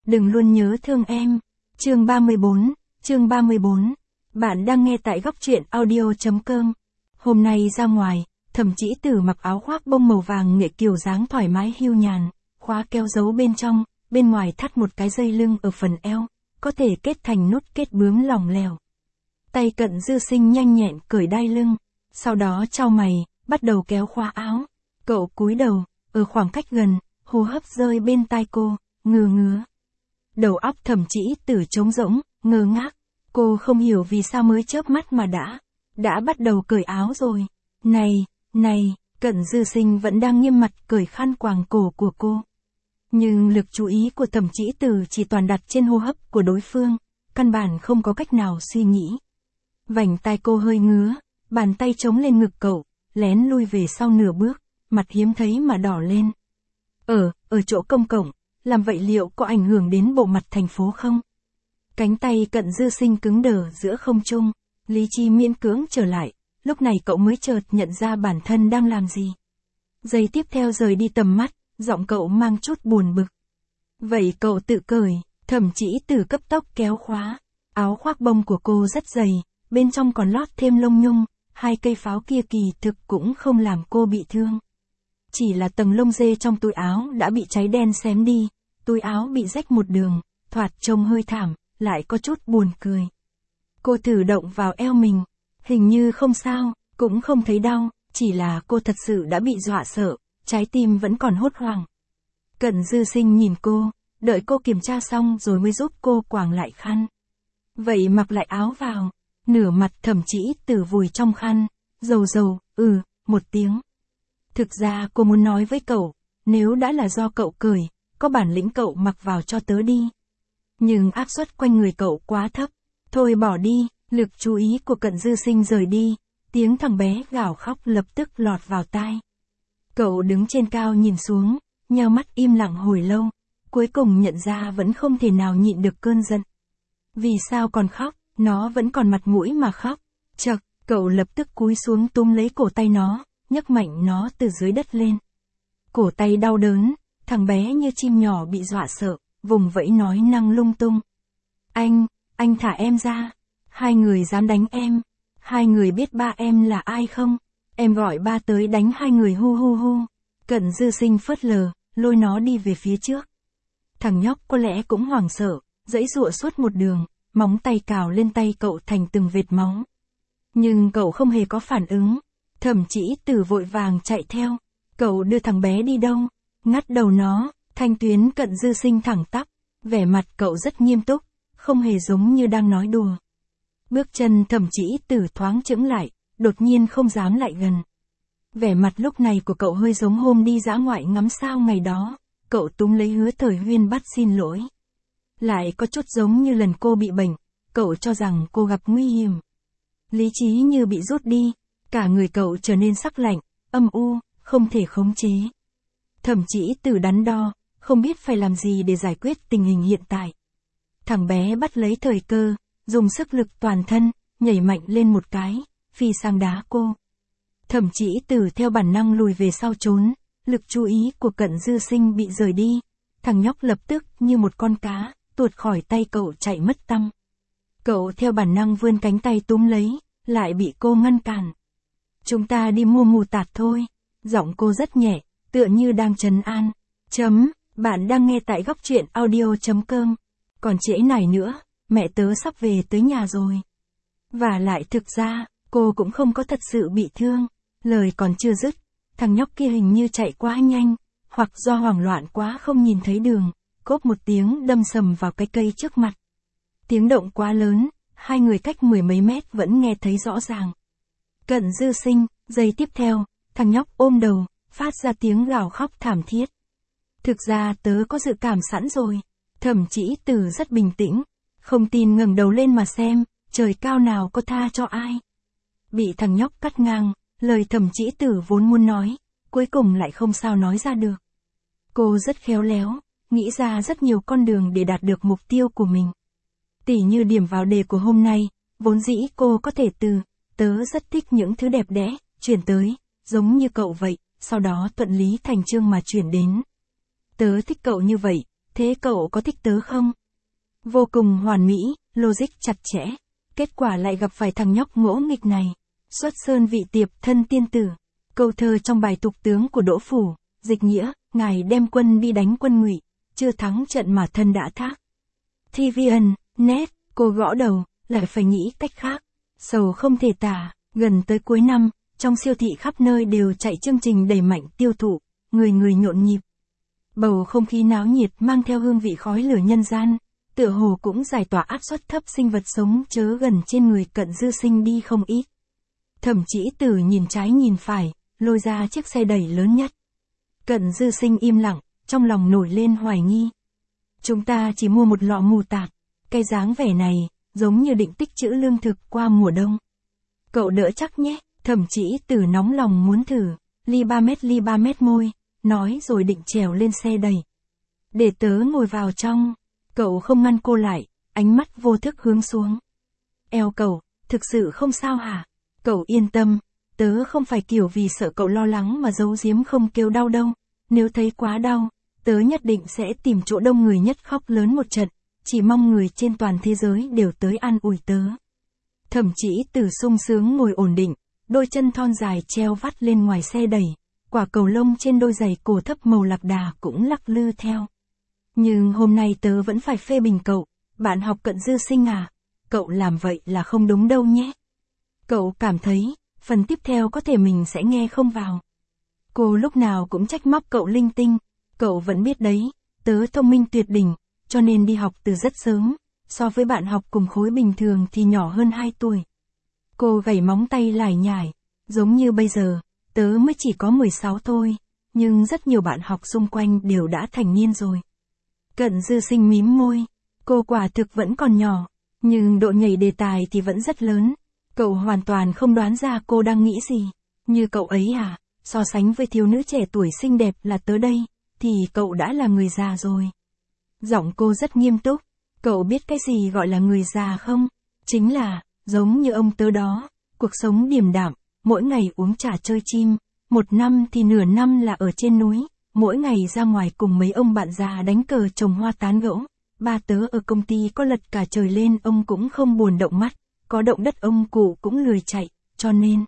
đừng luôn nhớ thương em. Chương 34. Bạn đang nghe tại góc truyện audio.com. Hôm nay ra ngoài, Thẩm Chỉ Tử mặc áo khoác bông màu vàng nghệ kiểu dáng thoải mái hiu nhàn, khóa keo giấu bên trong, bên ngoài thắt một cái dây lưng ở phần eo, có thể kết thành nút kết bướm lỏng lẻo. Tay Cận Dư Sinh nhanh nhẹn cởi đai lưng, sau đó chau mày, bắt đầu kéo khóa áo. Cậu cúi đầu, ở khoảng cách gần, hô hấp rơi bên tai cô, ngứa. Đầu óc Thẩm Chỉ Tử trống rỗng, ngơ ngác. Cô không hiểu vì sao mới chớp mắt mà đã bắt đầu cởi áo rồi. Này, Cận Dư Sinh vẫn đang nghiêm mặt cởi khăn quàng cổ của cô. Nhưng lực chú ý của Thẩm Chỉ Tử chỉ toàn đặt trên hô hấp của đối phương, căn bản không có cách nào suy nghĩ. Vành tai cô hơi ngứa, bàn tay chống lên ngực cậu, lén lui về sau nửa bước, mặt hiếm thấy mà đỏ lên. Ở chỗ công cộng, làm vậy liệu có ảnh hưởng đến bộ mặt thành phố không? Cánh tay Cận Dư Sinh cứng đờ giữa không trung, lý trí miễn cưỡng trở lại, lúc này cậu mới chợt nhận ra bản thân đang làm gì. Giây tiếp theo rời đi tầm mắt, giọng cậu mang chút buồn bực. Vậy cậu tự cởi. Thẩm Chỉ Tử cấp tốc kéo khóa. Áo khoác bông của cô rất dày, bên trong còn lót thêm lông nhung, 2 cây pháo kia kỳ thực cũng không làm cô bị thương. Chỉ là tầng lông dê trong túi áo đã bị cháy đen xém đi, túi áo bị rách một đường, thoạt trông hơi thảm, lại có chút buồn cười. Cô thử động vào eo mình, hình như không sao, cũng không thấy đau, chỉ là cô thật sự đã bị dọa sợ, trái tim vẫn còn hốt hoảng. Cận Dư Sinh nhìn cô, đợi cô kiểm tra xong rồi mới giúp cô quàng lại khăn. Vậy mặc lại áo vào, nửa mặt Thẩm Chỉ Tử vùi trong khăn, dầu, một tiếng. Thực ra cô muốn nói với cậu, nếu đã là do cậu cởi, có bản lĩnh cậu mặc vào cho tớ đi. Nhưng áp suất quanh người cậu quá thấp, thôi bỏ đi, lực chú ý của Cận Dư Sinh rời đi, tiếng thằng bé gào khóc lập tức lọt vào tai. Cậu đứng trên cao nhìn xuống, nheo mắt im lặng hồi lâu, cuối cùng nhận ra vẫn không thể nào nhịn được cơn giận. Vì sao còn khóc, nó vẫn còn mặt mũi mà khóc. Chậc, cậu lập tức cúi xuống túm lấy cổ tay nó, nhấc mạnh nó từ dưới đất lên. Cổ tay đau đớn, thằng bé như chim nhỏ bị dọa sợ, vùng vẫy nói năng lung tung. Anh thả em ra. 2 người dám đánh em. 2 người biết ba em là ai không? Em gọi ba tới đánh 2 người hu. Cận Dư Sinh phớt lờ, lôi nó đi về phía trước. Thằng nhóc có lẽ cũng hoảng sợ, giãy giụa suốt một đường, móng tay cào lên tay cậu thành từng vệt máu. Nhưng cậu không hề có phản ứng. Thẩm Chỉ Tử vội vàng chạy theo. Cậu đưa thằng bé đi đâu? Ngắt đầu nó. Thanh tuyến Cận Dư Sinh thẳng tắp, vẻ mặt cậu rất nghiêm túc, không hề giống như đang nói đùa. Bước chân Thẩm Chỉ Tử thoáng chững lại, đột nhiên không dám lại gần. Vẻ mặt lúc này của cậu hơi giống hôm đi dã ngoại ngắm sao ngày đó, cậu túm lấy Hứa Thời Huyên bắt xin lỗi. Lại có chút giống như lần cô bị bệnh, cậu cho rằng cô gặp nguy hiểm. Lý trí như bị rút đi, cả người cậu trở nên sắc lạnh, âm u, không thể khống chế. Thẩm Chỉ Tử đắn đo, không biết phải làm gì để giải quyết tình hình hiện tại. Thằng bé bắt lấy thời cơ, dùng sức lực toàn thân, nhảy mạnh lên một cái, phi sang đá cô. Thẩm Chỉ Tử theo bản năng lùi về sau trốn, lực chú ý của Cận Dư Sinh bị rời đi. Thằng nhóc lập tức như một con cá, tuột khỏi tay cậu chạy mất tăm. Cậu theo bản năng vươn cánh tay túm lấy, lại bị cô ngăn cản. Chúng ta đi mua mù tạt thôi. Giọng cô rất nhẹ, tựa như đang trấn an. Bạn đang nghe tại góc truyện audio.com. Còn trễ này nữa, mẹ tớ sắp về tới nhà rồi. Và lại thực ra, cô cũng không có thật sự bị thương. Lời còn chưa dứt, thằng nhóc kia hình như chạy quá nhanh, hoặc do hoảng loạn quá không nhìn thấy đường, cốp một tiếng đâm sầm vào cái cây trước mặt. Tiếng động quá lớn, 2 người cách 10 mấy mét vẫn nghe thấy rõ ràng. Cận Dư Sinh, giây tiếp theo, thằng nhóc ôm đầu, phát ra tiếng gào khóc thảm thiết. Thực ra tớ có dự cảm sẵn rồi. Thẩm Chỉ Tử rất bình tĩnh, không tin ngẩng đầu lên mà xem, trời cao nào có tha cho ai. Bị thằng nhóc cắt ngang, lời Thẩm Chỉ Tử vốn muốn nói, cuối cùng lại không sao nói ra được. Cô rất khéo léo, nghĩ ra rất nhiều con đường để đạt được mục tiêu của mình. Tỉ như điểm vào đề của hôm nay, vốn dĩ cô có thể từ, tớ rất thích những thứ đẹp đẽ, chuyển tới, giống như cậu vậy, sau đó thuận lý thành chương mà chuyển đến. Tớ thích cậu như vậy, Thế cậu có thích tớ không? Vô cùng hoàn mỹ, logic chặt chẽ. Kết quả lại gặp phải thằng nhóc ngỗ nghịch này. Xuất sơn vị tiệp thân tiên tử. Câu thơ trong bài tục tướng của Đỗ Phủ, dịch nghĩa, ngài đem quân đi đánh quân Ngụy, chưa thắng trận mà thân đã thác. TVN, net, cô gõ đầu, lại phải nghĩ cách khác. Sầu không thể tả, gần tới cuối năm, trong siêu thị khắp nơi đều chạy chương trình đẩy mạnh tiêu thụ, người người nhộn nhịp. Bầu không khí náo nhiệt mang theo hương vị khói lửa nhân gian, tựa hồ cũng giải tỏa áp suất thấp sinh vật sống chớ gần trên người Cận Dư Sinh đi không ít. Thẩm Chỉ Tử nhìn trái nhìn phải, lôi ra chiếc xe đẩy lớn nhất. Cận Dư Sinh im lặng, trong lòng nổi lên hoài nghi. Chúng ta chỉ mua một lọ mù tạt, cái dáng vẻ này, giống như định tích trữ lương thực qua mùa đông. Cậu đỡ chắc nhé, Thẩm Chỉ Tử nóng lòng muốn thử, ly 3 mét môi, nói rồi định trèo lên xe đẩy. Để tớ ngồi vào trong, cậu không ngăn cô lại, ánh mắt vô thức hướng xuống. Eo cậu, thực sự không sao hả? Cậu yên tâm, tớ không phải kiểu vì sợ cậu lo lắng mà giấu giếm không kêu đau đâu. Nếu thấy quá đau, tớ nhất định sẽ tìm chỗ đông người nhất khóc lớn một trận, chỉ mong người trên toàn thế giới đều tới an ủi tớ. Thẩm Chỉ Tử sung sướng ngồi ổn định, đôi chân thon dài treo vắt lên ngoài xe đẩy, quả cầu lông trên đôi giày cổ thấp màu lạc đà cũng lắc lư theo. Nhưng hôm nay tớ vẫn phải phê bình cậu, bạn học Cận Dư Sinh à, cậu làm vậy là không đúng đâu nhé. Cậu cảm thấy, phần tiếp theo có thể mình sẽ nghe không vào. Cô lúc nào cũng trách móc cậu linh tinh, cậu vẫn biết đấy, tớ thông minh tuyệt đỉnh, cho nên đi học từ rất sớm, so với bạn học cùng khối bình thường thì nhỏ hơn 2 tuổi. Cô gảy móng tay lải nhải, giống như bây giờ, tớ mới chỉ có 16 thôi, nhưng rất nhiều bạn học xung quanh đều đã thành niên rồi. Cận Dư Sinh mím môi, cô quả thực vẫn còn nhỏ, nhưng độ nhảy đề tài thì vẫn rất lớn. Cậu hoàn toàn không đoán ra cô đang nghĩ gì. Như cậu ấy à, so sánh với thiếu nữ trẻ tuổi xinh đẹp là tớ đây, thì cậu đã là người già rồi. Giọng cô rất nghiêm túc, cậu biết cái gì gọi là người già không? Chính là, giống như ông tớ đó, cuộc sống điềm đạm, mỗi ngày uống trà chơi chim, một năm thì nửa năm là ở trên núi, mỗi ngày ra ngoài cùng mấy ông bạn già đánh cờ trồng hoa tán gẫu. Ba tớ ở công ty có lật cả trời lên ông cũng không buồn động mắt, có động đất ông cụ cũng lười chạy, cho nên.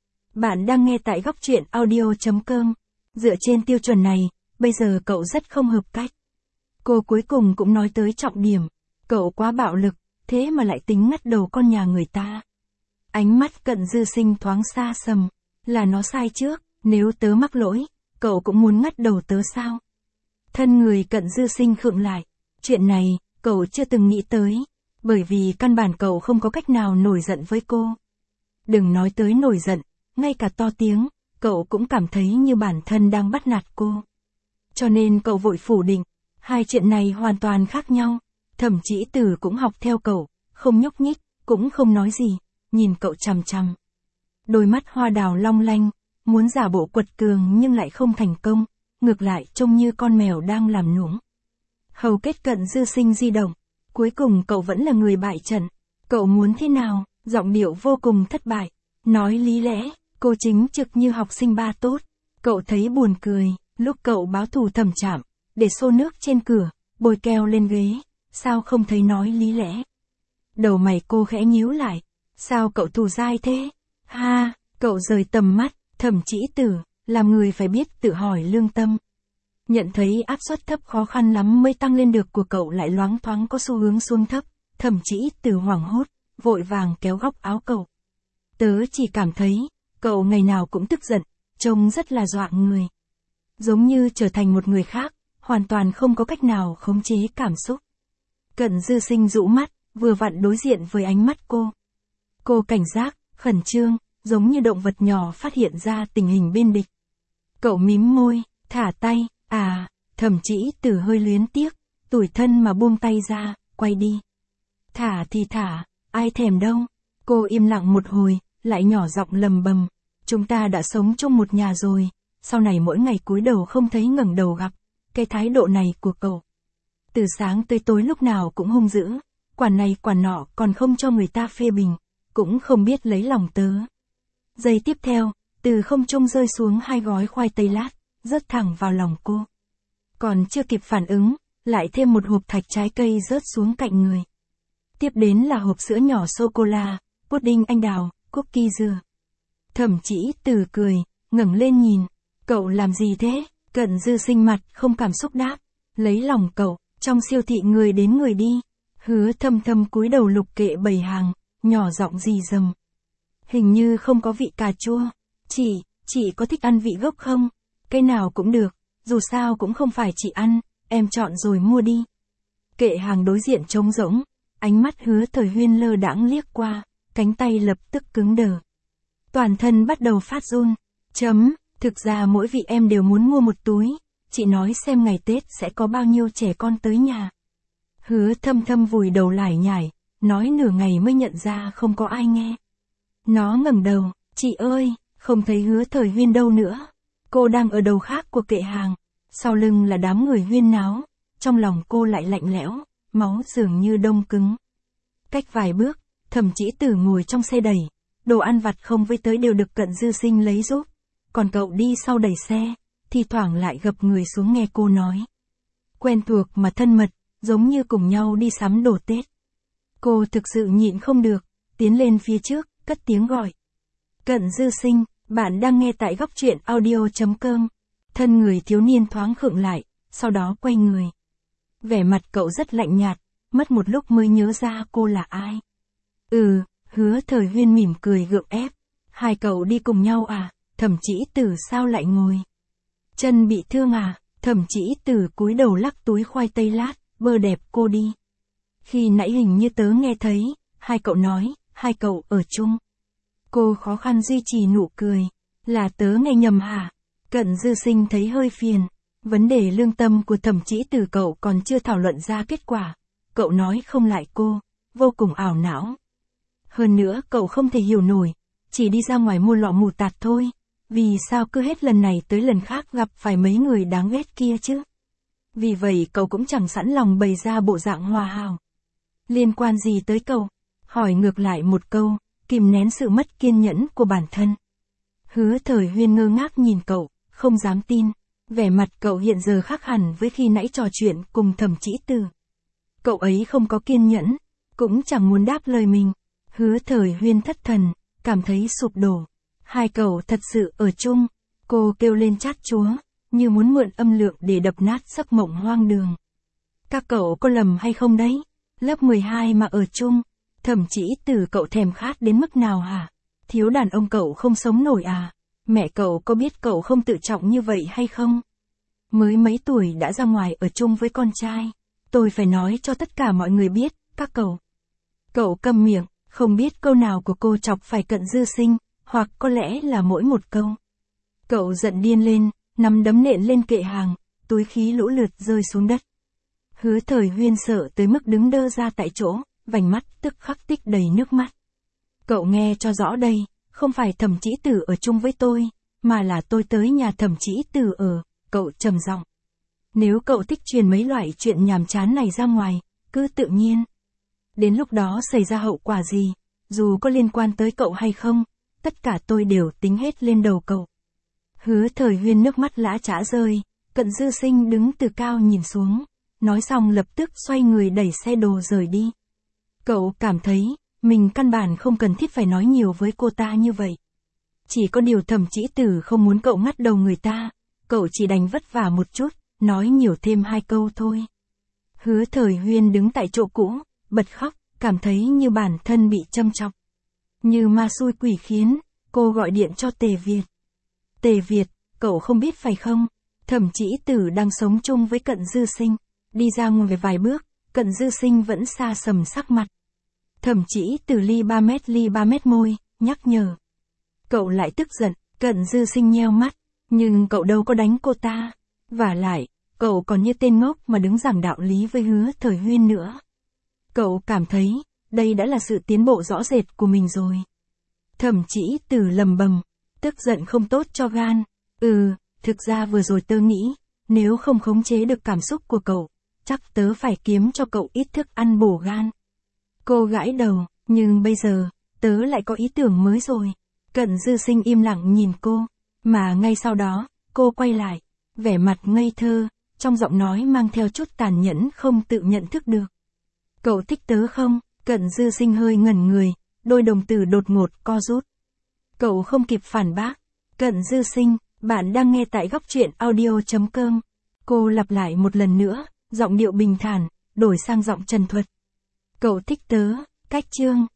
Bạn đang nghe tại góc truyện audio.com. Dựa trên tiêu chuẩn này, bây giờ cậu rất không hợp cách. Cô cuối cùng cũng nói tới trọng điểm, cậu quá bạo lực, thế mà lại tính ngắt đầu con nhà người ta. Ánh mắt Cận Dư Sinh thoáng xa sầm, là nó sai trước, nếu tớ mắc lỗi, cậu cũng muốn ngắt đầu tớ sao? Thân người Cận Dư Sinh khựng lại, chuyện này, cậu chưa từng nghĩ tới, bởi vì căn bản cậu không có cách nào nổi giận với cô. Đừng nói tới nổi giận, ngay cả to tiếng, cậu cũng cảm thấy như bản thân đang bắt nạt cô. Cho nên cậu vội phủ định, hai chuyện này hoàn toàn khác nhau. Thẩm Chỉ Tử cũng học theo cậu, không nhúc nhích, cũng không nói gì, nhìn cậu chằm chằm. Đôi mắt hoa đào long lanh, muốn giả bộ quật cường nhưng lại không thành công, ngược lại trông như con mèo đang làm nũng. Hầu kết Cận Dư Sinh di động, cuối cùng cậu vẫn là người bại trận. Cậu muốn thế nào? Giọng điệu vô cùng thất bại. Nói lý lẽ, cô chính trực như học sinh ba tốt. Cậu thấy buồn cười, lúc cậu báo thù Thẩm Trạm, để xô nước trên cửa, bôi keo lên ghế, sao không thấy nói lý lẽ? Đầu mày cô khẽ nhíu lại, sao cậu thù dai thế? Ha, cậu rời tầm mắt, Thẩm Chỉ Tử, làm người phải biết tự hỏi lương tâm. Nhận thấy áp suất thấp khó khăn lắm mới tăng lên được của cậu lại loáng thoáng có xu hướng xuống thấp, Thẩm Chỉ Tử hoảng hốt, vội vàng kéo góc áo cậu. Tớ chỉ cảm thấy, cậu ngày nào cũng tức giận, trông rất là dọa người. Giống như trở thành một người khác, hoàn toàn không có cách nào khống chế cảm xúc. Cận Dư Sinh rũ mắt, vừa vặn đối diện với ánh mắt cô. Cô cảnh giác, khẩn trương, giống như động vật nhỏ phát hiện ra tình hình bên địch. Cậu mím môi, thả tay, Thẩm Chỉ Tử hơi luyến tiếc, tủi thân mà buông tay ra, quay đi. Thả thì thả, ai thèm đâu. Cô im lặng một hồi, lại nhỏ giọng lầm bầm. Chúng ta đã sống chung một nhà rồi, sau này mỗi ngày cúi đầu không thấy ngẩng đầu gặp. Cái thái độ này của cậu, từ sáng tới tối lúc nào cũng hung dữ, quản này quản nọ còn không cho người ta phê bình, cũng không biết lấy lòng tớ. Giây tiếp theo, từ không trung rơi xuống 2 gói khoai tây lát, rớt thẳng vào lòng cô. Còn chưa kịp phản ứng, lại thêm một hộp thạch trái cây rớt xuống cạnh người. Tiếp đến là hộp sữa nhỏ sô-cô-la, pudding anh đào, cookie dừa. Thẩm Chỉ Từ cười, ngẩng lên nhìn. Cậu làm gì thế? Cận Dư Sinh mặt không cảm xúc đáp. Lấy lòng cậu, trong siêu thị người đến người đi. Hứa Thâm Thâm cúi đầu lục kệ bày hàng, nhỏ giọng rì rầm. Hình như không có vị cà chua. Chị có thích ăn vị gốc không? Cái nào cũng được, dù sao cũng không phải chị ăn, em chọn rồi mua đi. Kệ hàng đối diện trống rỗng, ánh mắt Hứa Thời Huyên lơ đãng liếc qua, cánh tay lập tức cứng đờ. Toàn thân bắt đầu phát run. Thực ra mỗi vị em đều muốn mua một túi, chị nói xem ngày Tết sẽ có bao nhiêu trẻ con tới nhà. Hứa Thâm Thâm vùi đầu lải nhải, nói nửa ngày mới nhận ra không có ai nghe. Nó ngẩng đầu, chị ơi, không thấy Hứa Thời Huyên đâu nữa. Cô đang ở đầu khác của kệ hàng, sau lưng là đám người huyên náo, trong lòng cô lại lạnh lẽo, máu dường như đông cứng. Cách vài bước, Thẩm Chỉ Từ ngồi trong xe đẩy, đồ ăn vặt không với tới đều được Cận Dư Sinh lấy giúp, còn cậu đi sau đẩy xe, thi thoảng lại gập người xuống nghe cô nói. Quen thuộc mà thân mật, giống như cùng nhau đi sắm đồ Tết. Cô thực sự nhịn không được, tiến lên phía trước, cất tiếng gọi. Cận Dư Sinh, bạn đang nghe tại góc truyện audio.com. Thân người thiếu niên thoáng khựng lại, sau đó quay người. Vẻ mặt cậu rất lạnh nhạt, mất một lúc mới nhớ ra cô là ai. Hứa Thời Huyên mỉm cười gượng ép. Hai cậu đi cùng nhau à? Thẩm Chỉ Từ sao lại ngồi? Chân bị thương à? Thẩm Chỉ Từ cúi đầu lắc túi khoai tây lát, bơ đẹp cô đi. Khi nãy hình như tớ nghe thấy, hai cậu nói, hai cậu ở chung. Cô khó khăn duy trì nụ cười. Là tớ nghe nhầm hả? Cận Dư Sinh thấy hơi phiền. Vấn đề lương tâm của Thẩm Chỉ Từ cậu còn chưa thảo luận ra kết quả. Cậu nói không lại cô, vô cùng ảo não. Hơn nữa cậu không thể hiểu nổi, chỉ đi ra ngoài mua lọ mù tạt thôi. Vì sao cứ hết lần này tới lần khác gặp phải mấy người đáng ghét kia chứ? Vì vậy cậu cũng chẳng sẵn lòng bày ra bộ dạng hòa hảo. Liên quan gì tới cậu? Hỏi ngược lại một câu, kìm nén sự mất kiên nhẫn của bản thân. Hứa Thời Huyên ngơ ngác nhìn cậu, không dám tin. Vẻ mặt cậu hiện giờ khác hẳn với khi nãy trò chuyện cùng Thẩm Chỉ Từ. Cậu ấy không có kiên nhẫn, cũng chẳng muốn đáp lời mình. Hứa Thời Huyên thất thần, cảm thấy sụp đổ. Hai cậu thật sự ở chung. Cô kêu lên chát chúa, như muốn mượn âm lượng để đập nát giấc mộng hoang đường. Các cậu có lầm hay không đấy? Lớp 12 mà ở chung. Thẩm Chỉ Từ cậu thèm khát đến mức nào hả? Thiếu đàn ông cậu không sống nổi à? Mẹ cậu có biết cậu không tự trọng như vậy hay không? Mới mấy tuổi đã ra ngoài ở chung với con trai. Tôi phải nói cho tất cả mọi người biết, các cậu. Cậu câm miệng, không biết câu nào của cô chọc phải Cận Dư Sinh, hoặc có lẽ là mỗi một câu. Cậu giận điên lên, nắm đấm nện lên kệ hàng, túi khí lũ lượt rơi xuống đất. Hứa Thời Huyên sợ tới mức đứng đơ ra tại chỗ, vành mắt tức khắc tích đầy nước mắt. Cậu nghe cho rõ đây, không phải Thẩm Chỉ Từ ở chung với tôi, mà là tôi tới nhà Thẩm Chỉ Từ ở, cậu trầm giọng. Nếu cậu thích truyền mấy loại chuyện nhàm chán này ra ngoài, cứ tự nhiên. Đến lúc đó xảy ra hậu quả gì, dù có liên quan tới cậu hay không, tất cả tôi đều tính hết lên đầu cậu. Hứa Thời Huyên nước mắt lã chã rơi, Cận Dư Sinh đứng từ cao nhìn xuống, nói xong lập tức xoay người đẩy xe đồ rời đi. Cậu cảm thấy, mình căn bản không cần thiết phải nói nhiều với cô ta như vậy. Chỉ có điều Thẩm Chỉ Từ không muốn cậu ngắt đầu người ta, cậu chỉ đành vất vả một chút, nói nhiều thêm hai câu thôi. Hứa Thời Huyên đứng tại chỗ cũ, bật khóc, cảm thấy như bản thân bị châm chọc. Như ma xui quỷ khiến, cô gọi điện cho Tề Việt. Tề Việt, cậu không biết phải không? Thẩm Chỉ Từ đang sống chung với Cận Dư Sinh. Đi ra ngoài vài bước, Cận Dư Sinh vẫn xa sầm sắc mặt. Thẩm Chỉ Từ ly 3 mét môi, nhắc nhở. Cậu lại tức giận, Cận Dư Sinh nheo mắt. Nhưng cậu đâu có đánh cô ta. Vả lại, cậu còn như tên ngốc mà đứng giảng đạo lý với Hứa Thời Huyên nữa. Cậu cảm thấy, đây đã là sự tiến bộ rõ rệt của mình rồi. Thẩm Chỉ Từ lầm bầm, tức giận không tốt cho gan. Thực ra vừa rồi tớ nghĩ, nếu không khống chế được cảm xúc của cậu, chắc tớ phải kiếm cho cậu ít thức ăn bổ gan. Cô gãi đầu, nhưng bây giờ, tớ lại có ý tưởng mới rồi. Cận Dư Sinh im lặng nhìn cô, mà ngay sau đó, cô quay lại, vẻ mặt ngây thơ, trong giọng nói mang theo chút tàn nhẫn không tự nhận thức được. Cậu thích tớ không? Cận Dư Sinh hơi ngẩn người, đôi đồng tử đột ngột co rút. Cậu không kịp phản bác. Cận Dư Sinh, bạn đang nghe tại góc truyện audio.com. Cô lặp lại một lần nữa, giọng điệu bình thản, đổi sang giọng trần thuật. Cậu thích tớ, Cách Chương,